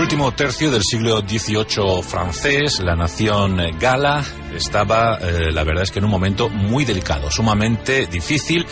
último tercio del siglo XVIII francés, la nación gala estaba, la verdad es que en un momento muy delicado, sumamente difícil,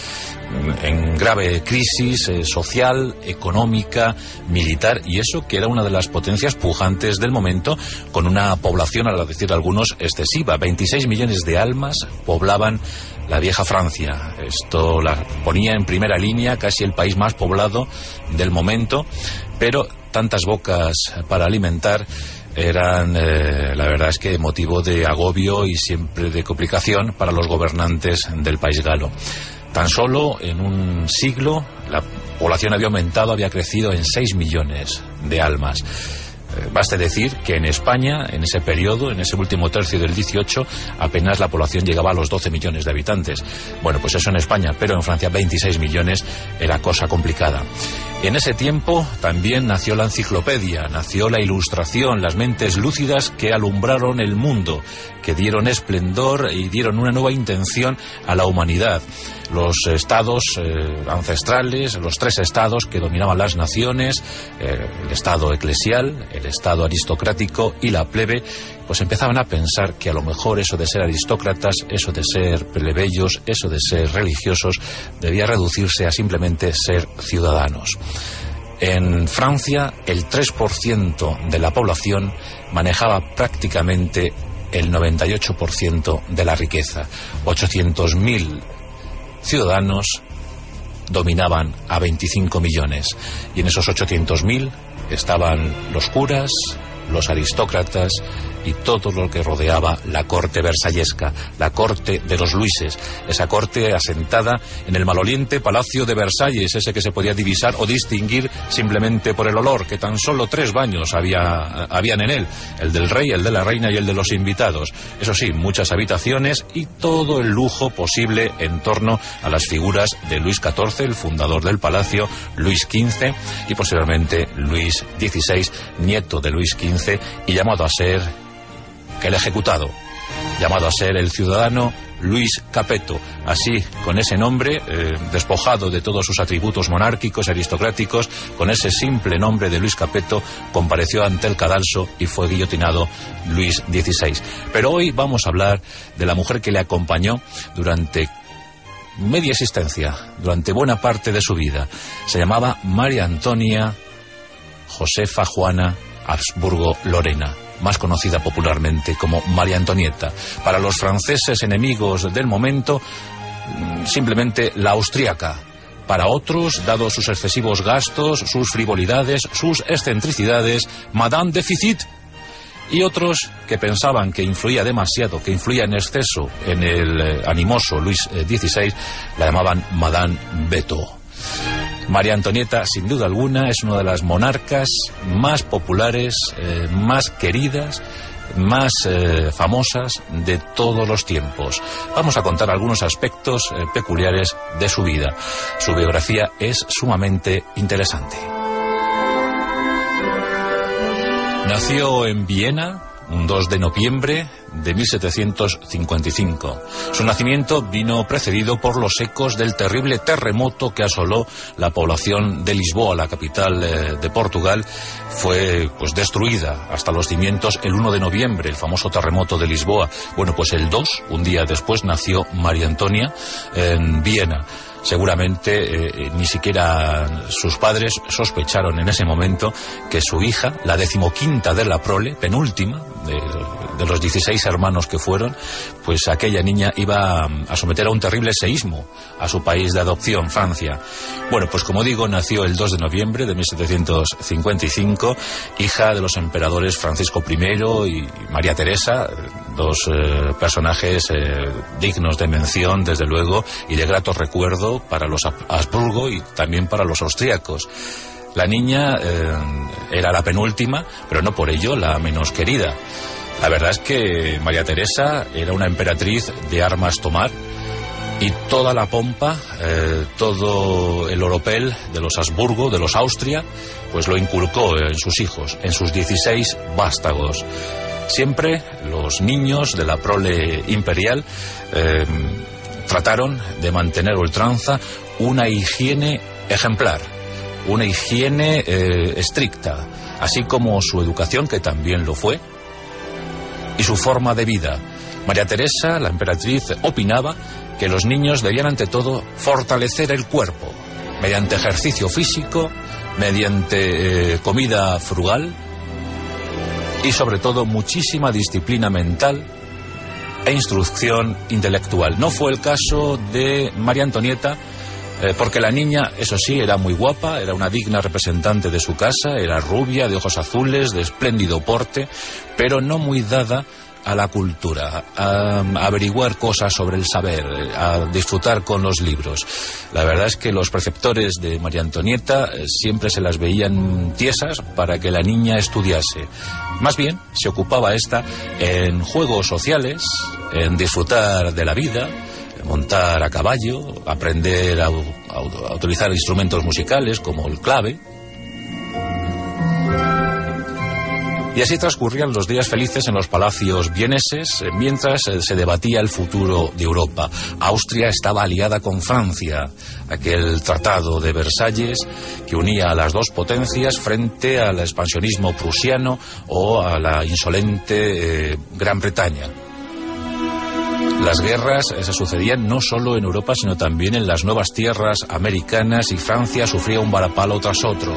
en grave crisis social, económica, militar, y eso que era una de las potencias pujantes del momento, con una población, a decir de algunos, excesiva. 26 millones de almas poblaban la vieja Francia. Esto la ponía en primera línea, casi el país más poblado del momento, pero tantas bocas para alimentar eran, la verdad es que motivo de agobio y siempre de complicación para los gobernantes del país galo. Tan solo en un siglo la población había aumentado, había crecido en 6 millones de almas. Baste decir que en España, en ese periodo, en ese último tercio del 18, apenas la población llegaba a los 12 millones de habitantes. Bueno, pues eso en España, pero en Francia 26 millones era cosa complicada. En ese tiempo también nació la enciclopedia, nació la ilustración, las mentes lúcidas que alumbraron el mundo, que dieron esplendor y dieron una nueva intención a la humanidad. Los estados ancestrales, los 3 estados que dominaban las naciones, el estado eclesial, el estado aristocrático y la plebe, pues empezaban a pensar que a lo mejor eso de ser aristócratas, eso de ser plebeyos, eso de ser religiosos, debía reducirse a simplemente ser ciudadanos. En Francia, el 3% de la población manejaba prácticamente el 98% de la riqueza. 800.000 ciudadanos dominaban a 25 millones. Y en esos 800.000 estaban los curas, los aristócratas y todo lo que rodeaba la corte versallesca, la corte de los Luises, esa corte asentada en el maloliente Palacio de Versalles, ese que se podía divisar o distinguir simplemente por el olor, que tan solo 3 baños habían en él, el del rey, el de la reina y el de los invitados. Eso sí, muchas habitaciones y todo el lujo posible en torno a las figuras de Luis XIV, el fundador del palacio, Luis XV y posteriormente Luis XVI, nieto de Luis XV y llamado a ser el ejecutado, llamado a ser el ciudadano Luis Capeto. Así, con ese nombre, despojado de todos sus atributos monárquicos y aristocráticos, con ese simple nombre de Luis Capeto, compareció ante el cadalso y fue guillotinado Luis XVI. Pero hoy vamos a hablar de la mujer que le acompañó durante media existencia, durante buena parte de su vida. Se llamaba María Antonia Josefa Juana Habsburgo-Lorena, más conocida popularmente como María Antonieta. Para los franceses enemigos del momento, simplemente la austríaca. Para otros, dados sus excesivos gastos, sus frivolidades, sus excentricidades, Madame Déficit. Y otros que pensaban que influía demasiado, que influía en exceso en el animoso Luis XVI, la llamaban Madame Beto. María Antonieta, sin duda alguna, es una de las monarcas más populares, más queridas, más famosas de todos los tiempos. Vamos a contar algunos aspectos peculiares de su vida. Su biografía es sumamente interesante. Nació en Viena un 2 de noviembre de 1755. Su nacimiento vino precedido por los ecos del terrible terremoto que asoló la población de Lisboa, la capital de Portugal. Fue pues destruida hasta los cimientos el 1 de noviembre, el famoso terremoto de Lisboa. Bueno, pues el 2, un día después, nació María Antonia en Viena. Seguramente ni siquiera sus padres sospecharon en ese momento que su hija, la 15ª de la prole, penúltima de los 16 hermanos que fueron, pues aquella niña iba a someter a un terrible seísmo a su país de adopción, Francia. Bueno, pues como digo, nació el 2 de noviembre de 1755, hija de los emperadores Francisco I y María Teresa, dos personajes dignos de mención, desde luego, y de grato recuerdo para los Habsburgo y también para los austríacos. La niña era la penúltima, pero no por ello la menos querida. La verdad es que María Teresa era una emperatriz de armas tomar y toda la pompa, todo el oropel de los Habsburgo, de los Austria, pues lo inculcó en sus hijos, en sus 16 vástagos. Siempre los niños de la prole imperial trataron de mantener a ultranza una higiene ejemplar, una higiene estricta. así como su educación, que también lo fue, y su forma de vida. María Teresa, la emperatriz, opinaba que los niños debían ante todo fortalecer el cuerpo, mediante ejercicio físico, mediante comida frugal y sobre todo muchísima disciplina mental e instrucción intelectual. No fue el caso de María Antonieta, porque la niña, eso sí, era muy guapa, era una digna representante de su casa, era rubia, de ojos azules, de espléndido porte, pero no muy dada a la cultura, a averiguar cosas sobre el saber, a disfrutar con los libros. La verdad es que los preceptores de María Antonieta siempre se las veían tiesas para que la niña estudiase. Más bien, se ocupaba esta en juegos sociales, en disfrutar de la vida, montar a caballo, aprender a utilizar instrumentos musicales como el clave. Y así transcurrían los días felices en los palacios vieneses mientras se debatía el futuro de Europa. Austria estaba aliada con Francia, aquel tratado de Versalles que unía a las dos potencias frente al expansionismo prusiano o a la insolente Gran Bretaña. Las guerras se sucedían no solo en Europa, sino también en las nuevas tierras americanas, y Francia sufría un varapalo tras otro.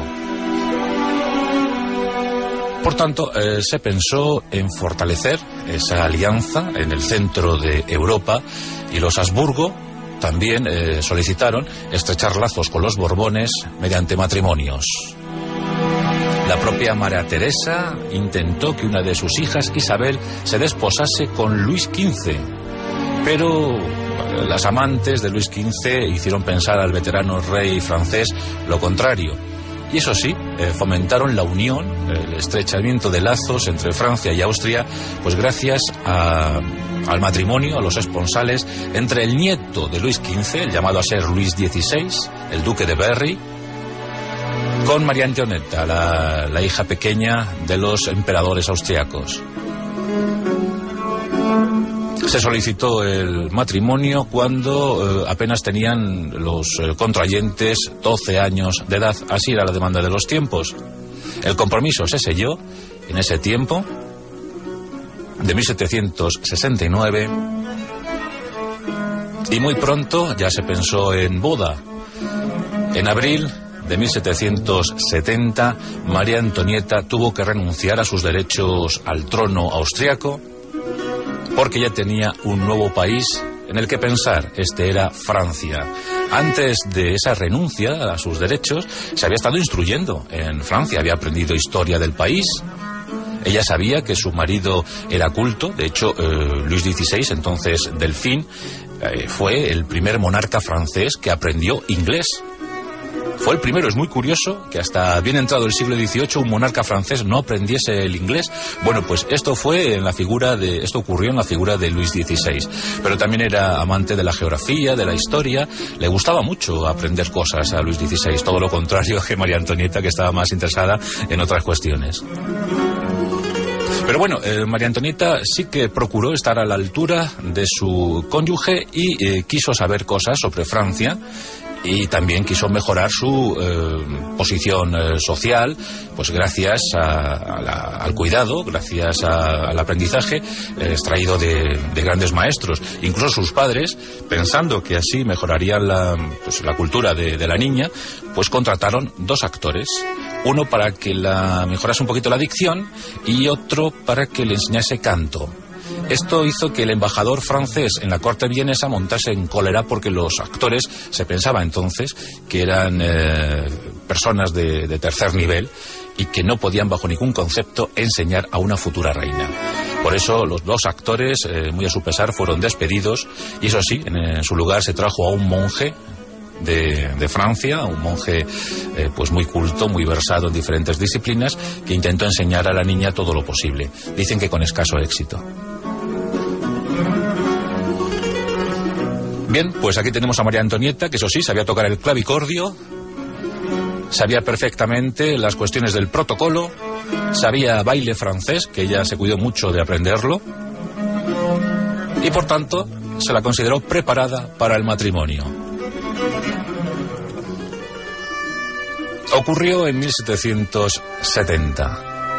Por tanto, se pensó en fortalecer esa alianza en el centro de Europa, y los Habsburgo también solicitaron estrechar lazos con los Borbones mediante matrimonios. La propia María Teresa intentó que una de sus hijas, Isabel, se desposase con Luis XV, pero las amantes de Luis XV hicieron pensar al veterano rey francés lo contrario. Y eso sí, fomentaron la unión, el estrechamiento de lazos entre Francia y Austria, pues gracias al matrimonio, a los esponsales, entre el nieto de Luis XV, el llamado a ser Luis XVI, el duque de Berry, con María Antonieta, la hija pequeña de los emperadores austriacos. Se solicitó el matrimonio cuando apenas tenían los contrayentes 12 años de edad. Así era la demanda de los tiempos. El compromiso se selló en ese tiempo de 1769 y muy pronto ya se pensó en boda. En abril de 1770, María Antonieta tuvo que renunciar a sus derechos al trono austriaco, porque ya tenía un nuevo país en el que pensar. Este era Francia. Antes de esa renuncia a sus derechos, se había estado instruyendo en Francia, había aprendido historia del país. Ella sabía que su marido era culto. De hecho, Luis XVI, entonces Delfín, fue el primer monarca francés que aprendió inglés. Fue el primero. Es muy curioso que hasta bien entrado el siglo XVIII un monarca francés no aprendiese el inglés. Bueno, pues esto ocurrió en la figura de Luis XVI. Pero también era amante de la geografía, de la historia. Le gustaba mucho aprender cosas a Luis XVI, todo lo contrario que María Antonieta, que estaba más interesada en otras cuestiones. Pero bueno, María Antonieta sí que procuró estar a la altura de su cónyuge y quiso saber cosas sobre Francia. Y también quiso mejorar su posición social, pues gracias al cuidado, gracias al aprendizaje extraído de grandes maestros. Incluso sus padres, pensando que así mejorarían la cultura de la niña, pues contrataron 2 actores. Uno para que la mejorase un poquito la dicción y otro para que le enseñase canto. Esto hizo que el embajador francés en la corte vienesa montase en cólera, porque los actores se pensaba entonces que eran personas de tercer nivel y que no podían bajo ningún concepto enseñar a una futura reina. Por eso los 2 actores, muy a su pesar, fueron despedidos, y eso sí, en su lugar se trajo a un monje de Francia, un monje pues muy culto, muy versado en diferentes disciplinas, que intentó enseñar a la niña todo lo posible. Dicen que con escaso éxito. Bien, pues aquí tenemos a María Antonieta, que eso sí, sabía tocar el clavicordio, sabía perfectamente las cuestiones del protocolo, sabía baile francés, que ella se cuidó mucho de aprenderlo, y por tanto se la consideró preparada para el matrimonio. Ocurrió en 1770.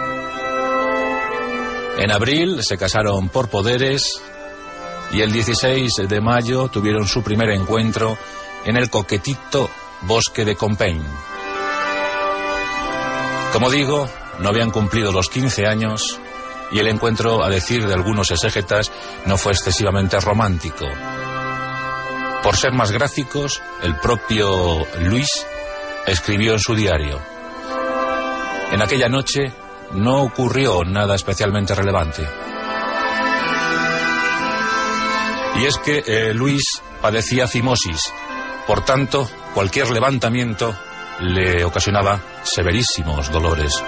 En abril se casaron por poderes y el 16 de mayo tuvieron su primer encuentro en el coquetito bosque de Compiègne. Como digo, no habían cumplido los 15 años y el encuentro, a decir de algunos exégetas, no fue excesivamente romántico. Por ser más gráficos, el propio Luis escribió en su diario: en aquella noche no ocurrió nada especialmente relevante. Y es que Luis padecía fimosis, por tanto, cualquier levantamiento le ocasionaba severísimos dolores.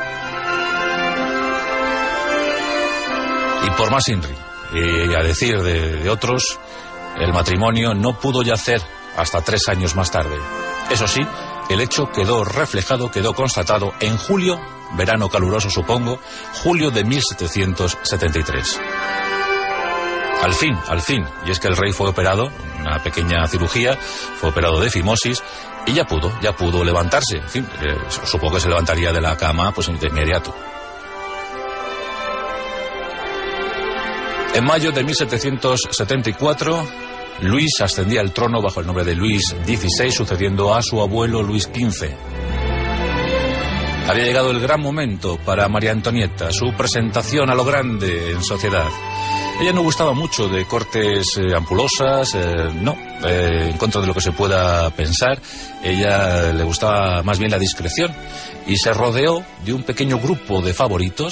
Y por más INRI, y a decir de otros, el matrimonio no pudo yacer hasta 3 años más tarde. Eso sí, el hecho quedó reflejado, quedó constatado en julio, verano caluroso supongo, julio de 1773. Al fin, y es que el rey fue operado, una pequeña cirugía, fue operado de fimosis y ya pudo levantarse. En fin, supongo que se levantaría de la cama pues de inmediato. En mayo de 1774, Luis ascendía al trono bajo el nombre de Luis XVI, sucediendo a su abuelo Luis XV. Había llegado el gran momento para María Antonieta, su presentación a lo grande en sociedad. Ella no gustaba mucho de cortes ampulosas, en contra de lo que se pueda pensar. Ella le gustaba más bien la discreción y se rodeó de un pequeño grupo de favoritos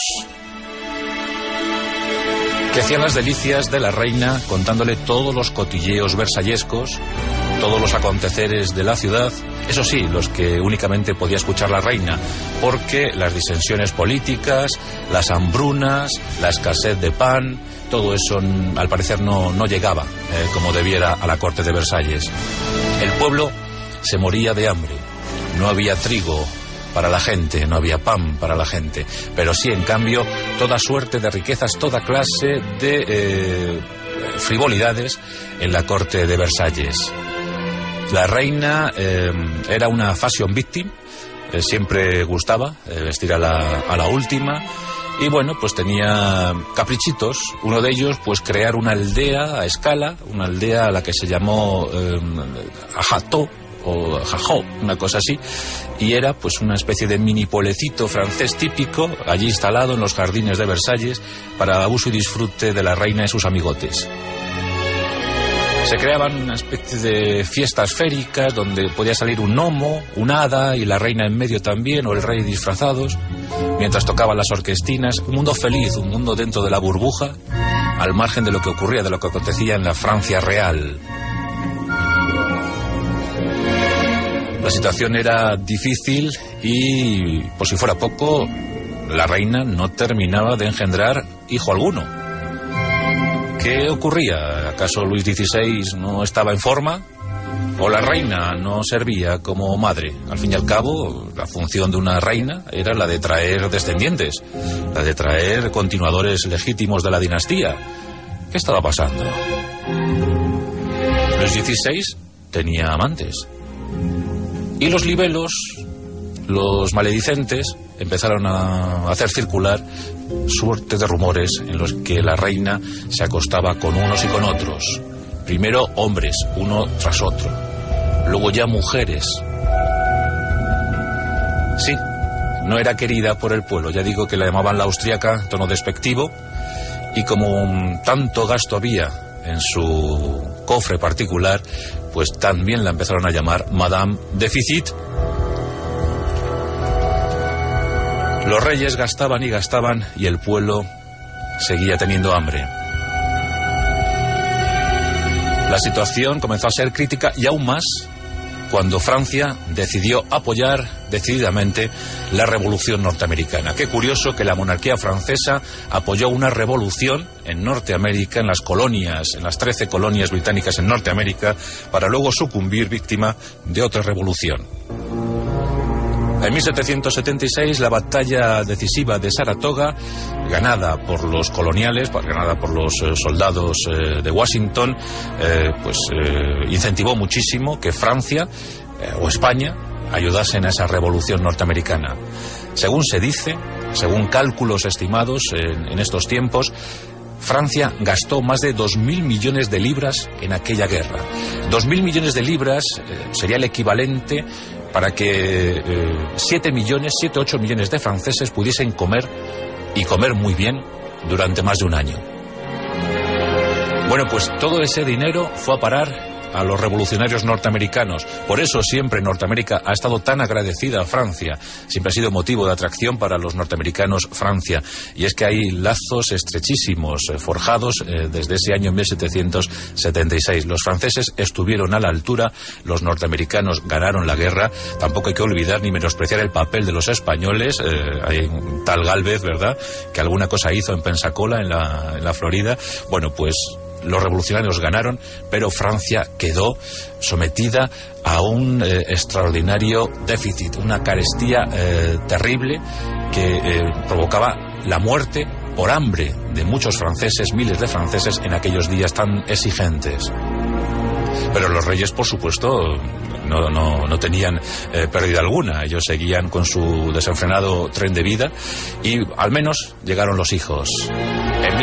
que hacían las delicias de la reina, contándole todos los cotilleos versallescos, todos los aconteceres de la ciudad, eso sí, los que únicamente podía escuchar la reina, porque las disensiones políticas, las hambrunas, la escasez de pan, todo eso al parecer no llegaba como debiera a la corte de Versalles. El pueblo se moría de hambre, no había trigo para la gente, no había pan para la gente, pero sí, en cambio, toda suerte de riquezas, toda clase de frivolidades en la corte de Versalles. La reina era una fashion victim, siempre gustaba vestir a la última, y bueno, pues tenía caprichitos. Uno de ellos, pues crear una aldea a escala, una aldea a la que se llamó Ajató, o Jajó, una cosa así, y era pues una especie de mini pueblecito francés típico, allí instalado en los jardines de Versalles, para uso y disfrute de la reina y sus amigotes. Se creaban una especie de fiestas féricas donde podía salir un gnomo, un hada y la reina en medio también, o el rey disfrazados, mientras tocaban las orquestinas. Un mundo feliz, un mundo dentro de la burbuja, al margen de lo que ocurría, de lo que acontecía en la Francia real. La situación era difícil y, por si fuera poco, la reina no terminaba de engendrar hijo alguno. ¿Qué ocurría? ¿Acaso Luis XVI no estaba en forma? ¿O la reina no servía como madre? Al fin y al cabo, la función de una reina era la de traer descendientes, la de traer continuadores legítimos de la dinastía. ¿Qué estaba pasando? Luis XVI tenía amantes. Y los libelos, los maledicentes, empezaron a hacer circular suerte de rumores en los que la reina se acostaba con unos y con otros. Primero hombres, uno tras otro. Luego ya mujeres. Sí, no era querida por el pueblo. Ya digo que la llamaban la austriaca, tono despectivo. Y como tanto gasto había en su cofre particular, pues también la empezaron a llamar Madame Déficit. Los reyes gastaban y gastaban y el pueblo seguía teniendo hambre. La situación comenzó a ser crítica y aún más cuando Francia decidió apoyar decididamente la revolución norteamericana. Qué curioso que la monarquía francesa apoyó una revolución en Norteamérica, en las colonias, en las 13 colonias británicas en Norteamérica, para luego sucumbir víctima de otra revolución. En 1776, la batalla decisiva de Saratoga, ganada por los coloniales, ganada por los soldados de Washington, incentivó muchísimo que Francia o España ayudasen a esa revolución norteamericana. Según se dice, según cálculos estimados en estos tiempos, Francia gastó más de 2.000 millones de libras en aquella guerra. 2.000 millones de libras sería el equivalente para que 7 o 8 millones de franceses pudiesen comer, y comer muy bien, durante más de un año. Bueno, pues todo ese dinero fue a parar a los revolucionarios norteamericanos. Por eso siempre Norteamérica ha estado tan agradecida a Francia. Siempre ha sido motivo de atracción para los norteamericanos Francia. Y es que hay lazos estrechísimos forjados desde ese año 1776. Los franceses estuvieron a la altura, los norteamericanos ganaron la guerra. Tampoco hay que olvidar ni menospreciar el papel de los españoles. Hay un tal Gálvez, ¿verdad?, que alguna cosa hizo en Pensacola, en la Florida. Bueno, pues los revolucionarios ganaron, pero Francia quedó sometida a un extraordinario déficit, una carestía terrible que provocaba la muerte por hambre de muchos franceses, miles de franceses en aquellos días tan exigentes. Pero los reyes, por supuesto, no tenían pérdida alguna. Ellos seguían con su desenfrenado tren de vida y al menos llegaron los hijos. En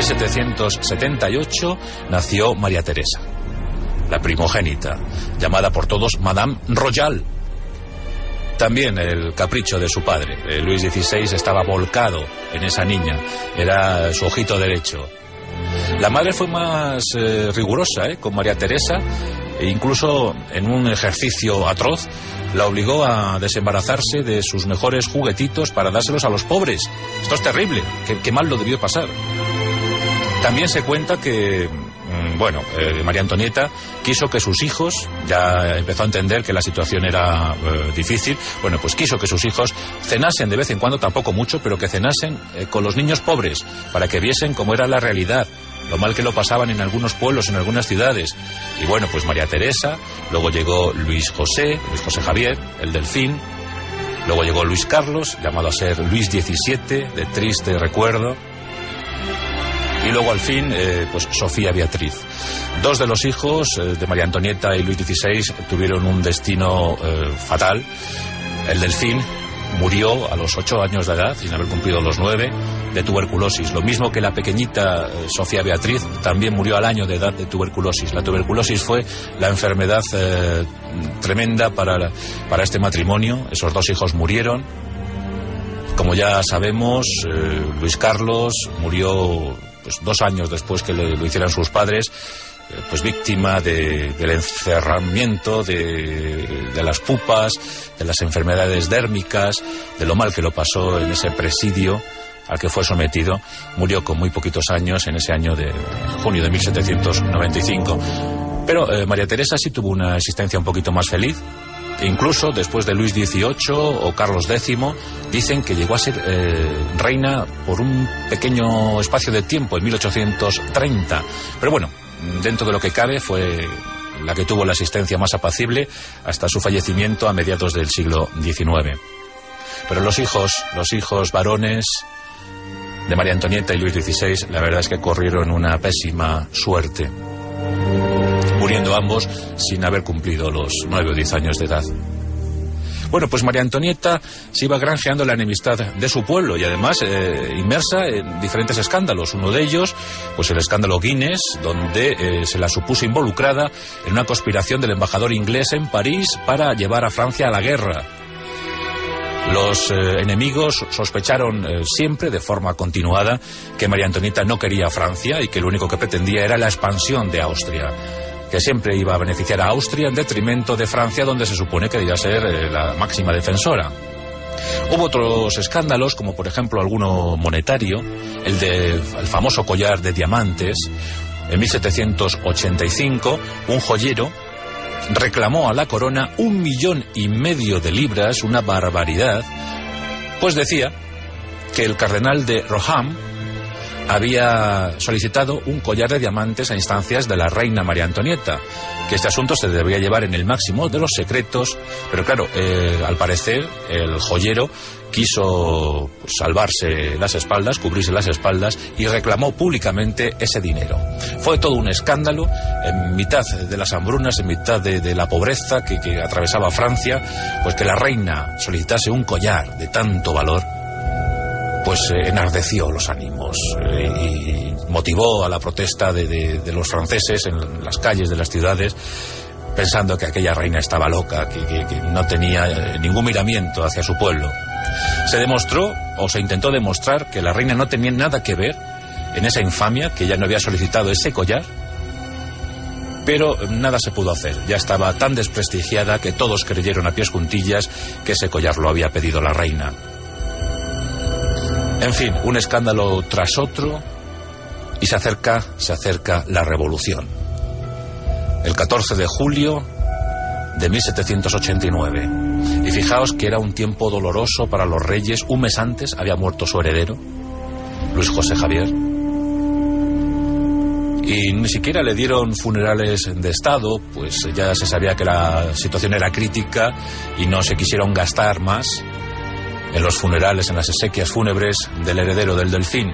1778 nació María Teresa, la primogénita, llamada por todos Madame Royal. También el capricho de su padre. Luis XVI estaba volcado en esa niña, era su ojito derecho. La madre fue más rigurosa con María Teresa, e incluso en un ejercicio atroz la obligó a desembarazarse de sus mejores juguetitos para dárselos a los pobres. Esto es terrible, qué mal lo debió pasar. También se cuenta que, María Antonieta quiso que sus hijos, ya empezó a entender que la situación era difícil, pues quiso que sus hijos cenasen de vez en cuando, tampoco mucho, pero que cenasen con los niños pobres, para que viesen cómo era la realidad, lo mal que lo pasaban en algunos pueblos, en algunas ciudades. Y pues María Teresa, luego llegó Luis José Javier, el Delfín, luego llegó Luis Carlos, llamado a ser Luis XVII, de triste recuerdo. Y luego al fin, Sofía Beatriz. Dos de los hijos de María Antonieta y Luis XVI tuvieron un destino fatal. El Delfín murió a los 8 años de edad, sin haber cumplido los 9, de tuberculosis. Lo mismo que la pequeñita Sofía Beatriz, también murió al año de edad de tuberculosis. La tuberculosis fue la enfermedad tremenda para este matrimonio. Esos dos hijos murieron. Como ya sabemos, Luis Carlos murió 2 años después que lo hicieran sus padres, víctima del encerramiento, de las pupas, de las enfermedades dérmicas, de lo mal que lo pasó en ese presidio al que fue sometido. Murió con muy poquitos años, en ese año de junio de 1795. Pero María Teresa sí tuvo una existencia un poquito más feliz. Incluso después de Luis XVIII o Carlos X, dicen que llegó a ser reina por un pequeño espacio de tiempo, en 1830. Pero dentro de lo que cabe, fue la que tuvo la existencia más apacible hasta su fallecimiento a mediados del siglo XIX. Pero los hijos varones de María Antonieta y Luis XVI, la verdad es que corrieron una pésima suerte, muriendo ambos sin haber cumplido los 9 o 10 años de edad. María Antonieta se iba granjeando la enemistad de su pueblo y además inmersa en diferentes escándalos. Uno de ellos, el escándalo Guinness, donde se la supuso involucrada en una conspiración del embajador inglés en París para llevar a Francia a la guerra. Los enemigos sospecharon siempre, de forma continuada, que María Antonieta no quería a Francia y que lo único que pretendía era la expansión de Austria, que siempre iba a beneficiar a Austria en detrimento de Francia, donde se supone que debía ser la máxima defensora. Hubo otros escándalos, como por ejemplo alguno monetario, el famoso collar de diamantes. En 1785, un joyero reclamó a la corona 1,5 millones de libras, una barbaridad, pues decía que el cardenal de Rohan había solicitado un collar de diamantes a instancias de la reina María Antonieta, que este asunto se debía llevar en el máximo de los secretos, pero claro, al parecer el joyero quiso salvarse las espaldas, cubrirse las espaldas y reclamó públicamente ese dinero. Fue todo un escándalo en mitad de las hambrunas, en mitad de la pobreza que atravesaba Francia, pues que la reina solicitase un collar de tanto valor, pues enardeció los ánimos y motivó a la protesta de los franceses en las calles de las ciudades, pensando que aquella reina estaba loca, que no tenía ningún miramiento hacia su pueblo. Se demostró, o se intentó demostrar, que la reina no tenía nada que ver en esa infamia, que ella no había solicitado ese collar, pero nada se pudo hacer. Ya estaba tan desprestigiada que todos creyeron a pies juntillas que ese collar lo había pedido la reina. En fin, un escándalo tras otro, y se acerca la revolución. El 14 de julio de 1789. Y fijaos que era un tiempo doloroso para los reyes. Un mes antes había muerto su heredero, Luis José Javier. Y ni siquiera le dieron funerales de Estado, pues ya se sabía que la situación era crítica y no se quisieron gastar más en los funerales, en las exequias fúnebres del heredero del Delfín.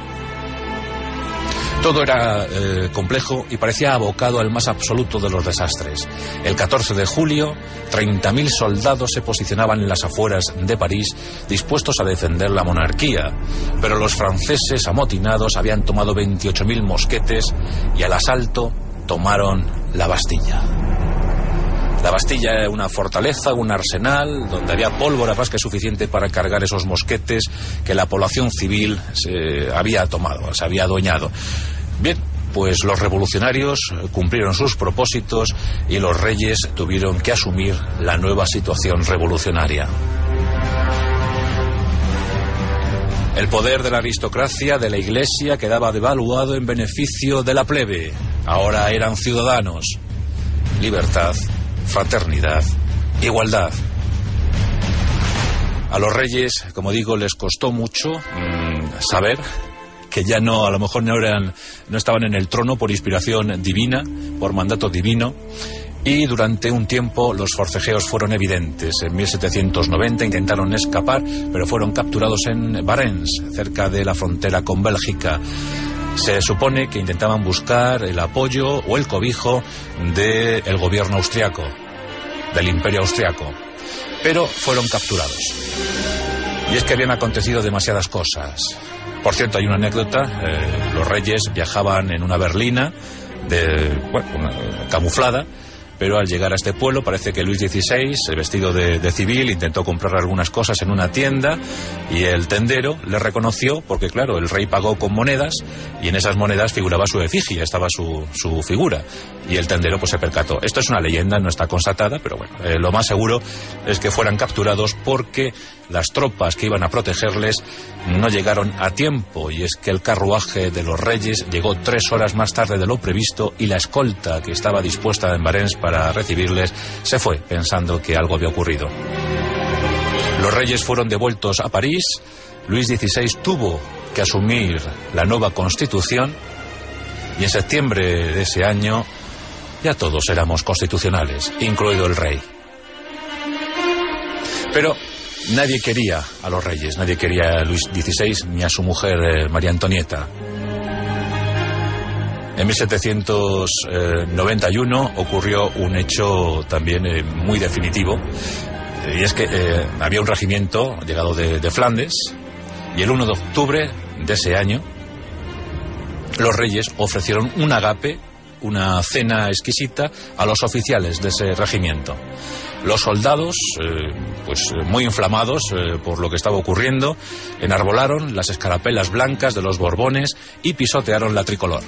Todo era complejo y parecía abocado al más absoluto de los desastres. El 14 de julio, 30.000 soldados se posicionaban en las afueras de París, dispuestos a defender la monarquía. Pero los franceses amotinados habían tomado 28.000 mosquetes y al asalto tomaron la Bastilla. La Bastilla era una fortaleza, un arsenal, donde había pólvora más que suficiente para cargar esos mosquetes que la población civil se había tomado, se había adueñado. Bien, pues los revolucionarios cumplieron sus propósitos y los reyes tuvieron que asumir la nueva situación revolucionaria. El poder de la aristocracia, de la Iglesia, quedaba devaluado en beneficio de la plebe. Ahora eran ciudadanos. Libertad, fraternidad, igualdad. A los reyes, como digo, les costó mucho saber que ya no, a lo mejor no estaban en el trono por inspiración divina, por mandato divino, y durante un tiempo los forcejeos fueron evidentes. En 1790 intentaron escapar, pero fueron capturados en Varennes, cerca de la frontera con Bélgica. Se supone que intentaban buscar el apoyo o el cobijo del gobierno austriaco, del imperio austriaco, pero fueron capturados. Y es que habían acontecido demasiadas cosas. Por cierto, hay una anécdota, los reyes viajaban en una berlina camuflada, pero al llegar a este pueblo parece que Luis XVI, vestido de civil, intentó comprar algunas cosas en una tienda y el tendero le reconoció porque, claro, el rey pagó con monedas y en esas monedas figuraba su efigie, estaba su figura, y el tendero pues se percató. Esto es una leyenda, no está constatada, pero bueno, lo más seguro es que fueran capturados porque las tropas que iban a protegerles no llegaron a tiempo, y es que el carruaje de los reyes llegó 3 horas más tarde de lo previsto y la escolta que estaba dispuesta en Varennes para recibirles se fue pensando que algo había ocurrido. Los reyes fueron devueltos a París. Luis XVI tuvo que asumir la nueva constitución y en septiembre de ese año ya todos éramos constitucionales, incluido el rey. Pero nadie quería a los reyes, nadie quería a Luis XVI ni a su mujer María Antonieta. En 1791 ocurrió un hecho también muy definitivo, y es que había un regimiento llegado de Flandes, y el 1 de octubre de ese año los reyes ofrecieron un agape, una cena exquisita, a los oficiales de ese regimiento. Los soldados, pues muy inflamados por lo que estaba ocurriendo, enarbolaron las escarapelas blancas de los Borbones y pisotearon la tricolor.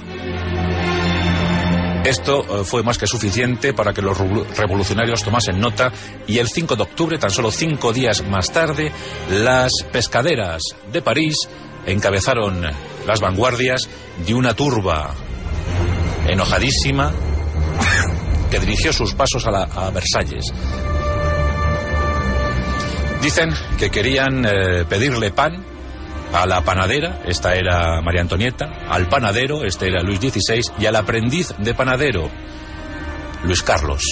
Esto fue más que suficiente para que los revolucionarios tomasen nota, y el 5 de octubre, tan solo 5 días más tarde, las pescaderas de París encabezaron las vanguardias de una turba enojadísima que dirigió sus pasos a Versalles. Dicen que querían pedirle pan a la panadera, esta era María Antonieta, al panadero, este era Luis XVI, y al aprendiz de panadero, Luis Carlos.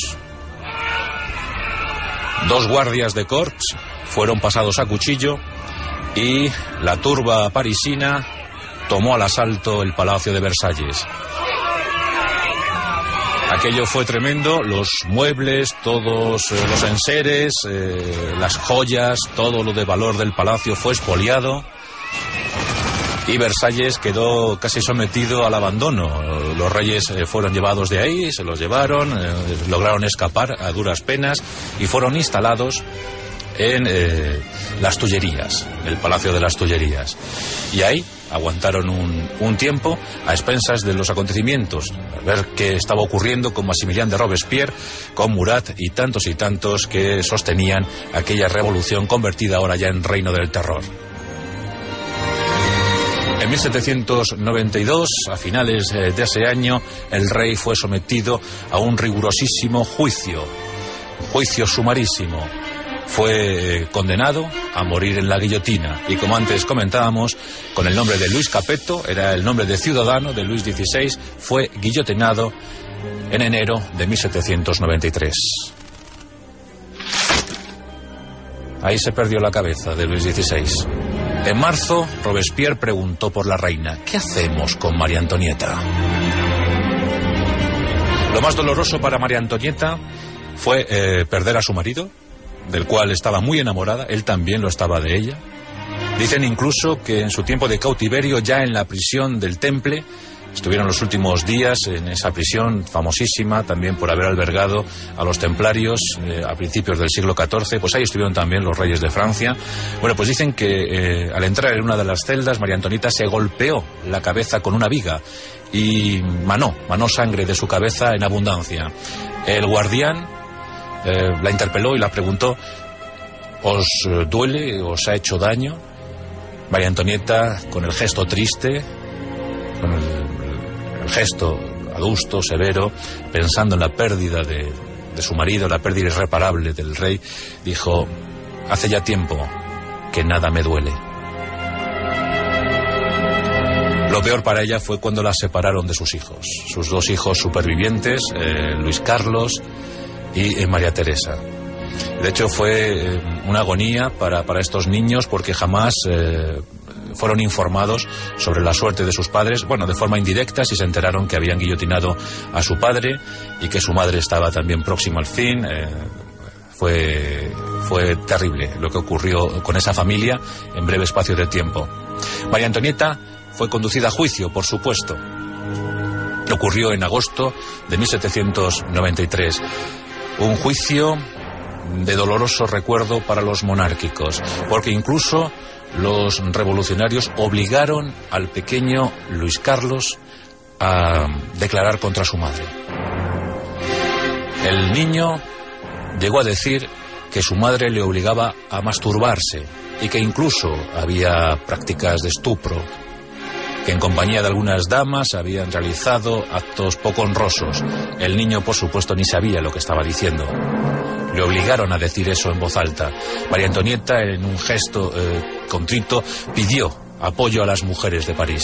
2 guardias de corps fueron pasados a cuchillo y la turba parisina tomó al asalto el Palacio de Versalles. Aquello fue tremendo, los muebles, todos los enseres, las joyas, todo lo de valor del palacio fue expoliado y Versalles quedó casi sometido al abandono. Los reyes fueron llevados de ahí, se los llevaron, lograron escapar a duras penas y fueron instalados en las Tullerías, el Palacio de las Tullerías. Y ahí aguantaron un tiempo a expensas de los acontecimientos, a ver qué estaba ocurriendo con Maximilien de Robespierre, con Murat y tantos que sostenían aquella revolución convertida ahora ya en reino del terror. En 1792, a finales de ese año, el rey fue sometido a un rigurosísimo juicio sumarísimo. Fue condenado a morir en la guillotina y, como antes comentábamos, con el nombre de Luis Capeto, era el nombre de ciudadano de Luis XVI, fue guillotinado en enero de 1793. Ahí se perdió la cabeza de Luis XVI. En marzo, Robespierre preguntó por la reina: ¿qué hacemos con María Antonieta? Lo más doloroso para María Antonieta fue perder a su marido, del cual estaba muy enamorada, él también lo estaba de ella. Dicen incluso que en su tiempo de cautiverio, ya en la prisión del Temple, estuvieron los últimos días en esa prisión famosísima, también por haber albergado a los templarios a principios del siglo XIV, pues ahí estuvieron también los reyes de Francia. Bueno, pues dicen que al entrar en una de las celdas, María Antonieta se golpeó la cabeza con una viga y manó sangre de su cabeza en abundancia. El guardián la interpeló y la preguntó: ¿os duele? ¿Os ha hecho daño? María Antonieta, con el gesto triste, con el gesto adusto, severo, pensando en la pérdida de su marido, la pérdida irreparable del rey, dijo: hace ya tiempo que nada me duele. Lo peor para ella fue cuando la separaron de sus hijos, sus 2 hijos supervivientes, Luis Carlos y María Teresa. De hecho, fue una agonía para estos niños, porque jamás fueron informados sobre la suerte de sus padres, bueno, de forma indirecta, si se enteraron que habían guillotinado a su padre y que su madre estaba también próxima al fin. Fue terrible lo que ocurrió con esa familia en breve espacio de tiempo. María Antonieta fue conducida a juicio, por supuesto. Ocurrió en agosto de 1793. Un juicio de doloroso recuerdo para los monárquicos, porque incluso los revolucionarios obligaron al pequeño Luis Carlos a declarar contra su madre. El niño llegó a decir que su madre le obligaba a masturbarse y que incluso había prácticas de estupro, que en compañía de algunas damas habían realizado actos poco honrosos. El niño, por supuesto, ni sabía lo que estaba diciendo. Le obligaron a decir eso en voz alta. María Antonieta, en un gesto contrito, pidió apoyo a las mujeres de París.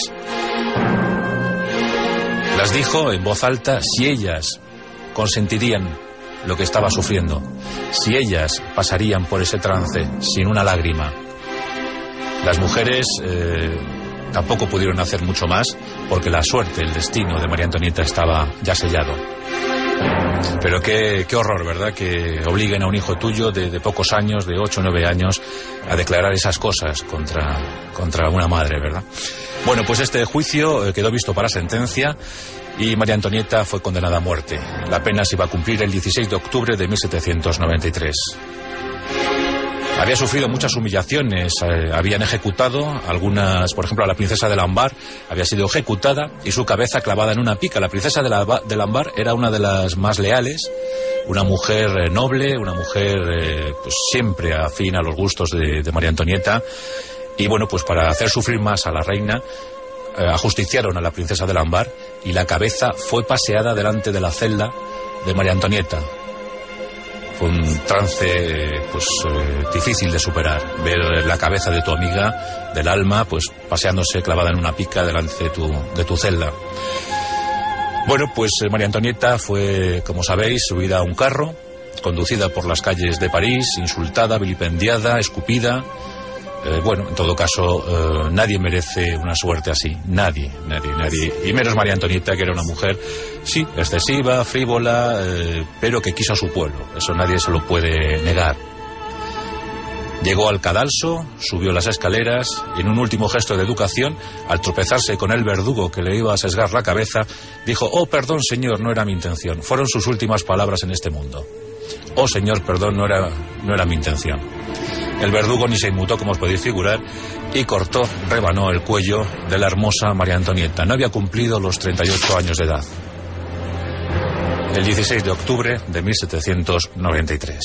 Las dijo en voz alta si ellas consentirían lo que estaba sufriendo, si ellas pasarían por ese trance sin una lágrima. Las mujeres tampoco pudieron hacer mucho más, porque la suerte, el destino de María Antonieta estaba ya sellado. Pero qué horror, ¿verdad? Que obliguen a un hijo tuyo de pocos años, de 8 o 9 años, a declarar esas cosas contra una madre, ¿verdad? Bueno, pues este juicio quedó visto para sentencia y María Antonieta fue condenada a muerte. La pena se iba a cumplir el 16 de octubre de 1793. Había sufrido muchas humillaciones, habían ejecutado algunas, por ejemplo, a la princesa de Lambar había sido ejecutada y su cabeza clavada en una pica. La princesa de Lambar era una de las más leales, una mujer noble, una mujer pues siempre afín a los gustos de María Antonieta. Y bueno, pues para hacer sufrir más a la reina, ajusticiaron a la princesa de Lambar y la cabeza fue paseada delante de la celda de María Antonieta. Fue un trance difícil de superar. Ver la cabeza de tu amiga del alma pues paseándose clavada en una pica delante de tu celda. Bueno, pues María Antonieta fue, como sabéis, subida a un carro, conducida por las calles de París, insultada, vilipendiada, escupida. En todo caso, nadie merece una suerte así. Nadie. Y menos María Antonieta, que era una mujer, sí, excesiva, frívola, pero que quiso a su pueblo. Eso nadie se lo puede negar. Llegó al cadalso, subió las escaleras y en un último gesto de educación, al tropezarse con el verdugo que le iba a sesgar la cabeza, dijo: «Oh, perdón, señor, no era mi intención». Fueron sus últimas palabras en este mundo. «Oh, señor, perdón, no era mi intención». El verdugo ni se inmutó, como os podéis figurar, y rebanó el cuello de la hermosa María Antonieta. No había cumplido los 38 años de edad. El 16 de octubre de 1793.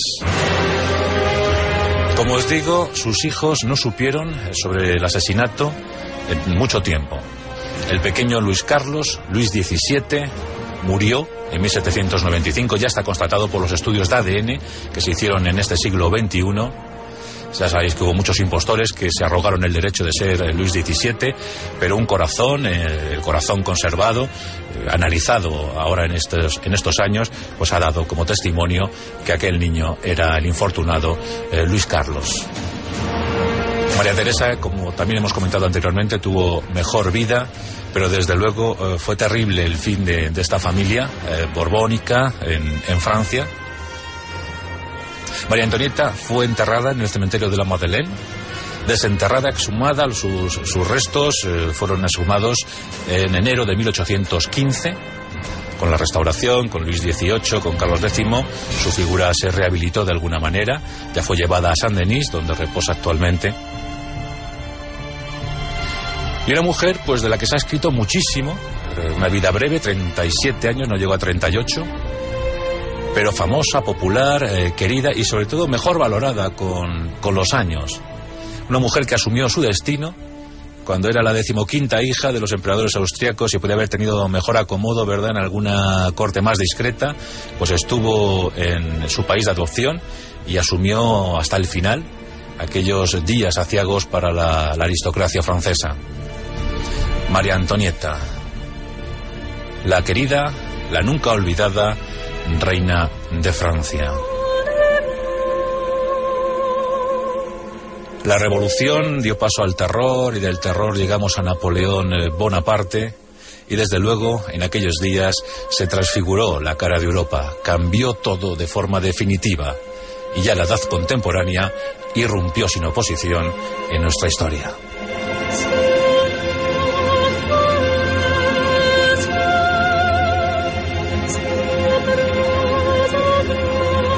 Como os digo, sus hijos no supieron sobre el asesinato en mucho tiempo. El pequeño Luis Carlos, Luis XVII, murió en 1795, ya está constatado por los estudios de ADN que se hicieron en este siglo XXI. Ya sabéis que hubo muchos impostores que se arrogaron el derecho de ser Luis XVII, pero un corazón, el corazón conservado, analizado ahora en estos años, pues ha dado como testimonio que aquel niño era el infortunado Luis Carlos. María Teresa, como también hemos comentado anteriormente, tuvo mejor vida, pero desde luego fue terrible el fin de esta familia borbónica en Francia. María Antonieta fue enterrada en el cementerio de la Madeleine, desenterrada, exhumada, sus restos fueron exhumados en enero de 1815, con la restauración, con Luis XVIII, con Carlos X, su figura se rehabilitó de alguna manera, ya fue llevada a Saint-Denis, donde reposa actualmente. Y una mujer, pues de la que se ha escrito muchísimo, una vida breve, 37 años, no llegó a 38, pero famosa, popular, querida y sobre todo mejor valorada con los años. Una mujer que asumió su destino cuando era la 15ª hija de los emperadores austriacos y podía haber tenido mejor acomodo, ¿verdad?, en alguna corte más discreta, pues estuvo en su país de adopción y asumió hasta el final aquellos días aciagos para la aristocracia francesa. María Antonieta, la querida, la nunca olvidada reina de Francia. La revolución dio paso al terror y del terror llegamos a Napoleón Bonaparte y desde luego en aquellos días se transfiguró la cara de Europa, cambió todo de forma definitiva y ya la edad contemporánea irrumpió sin oposición en nuestra historia.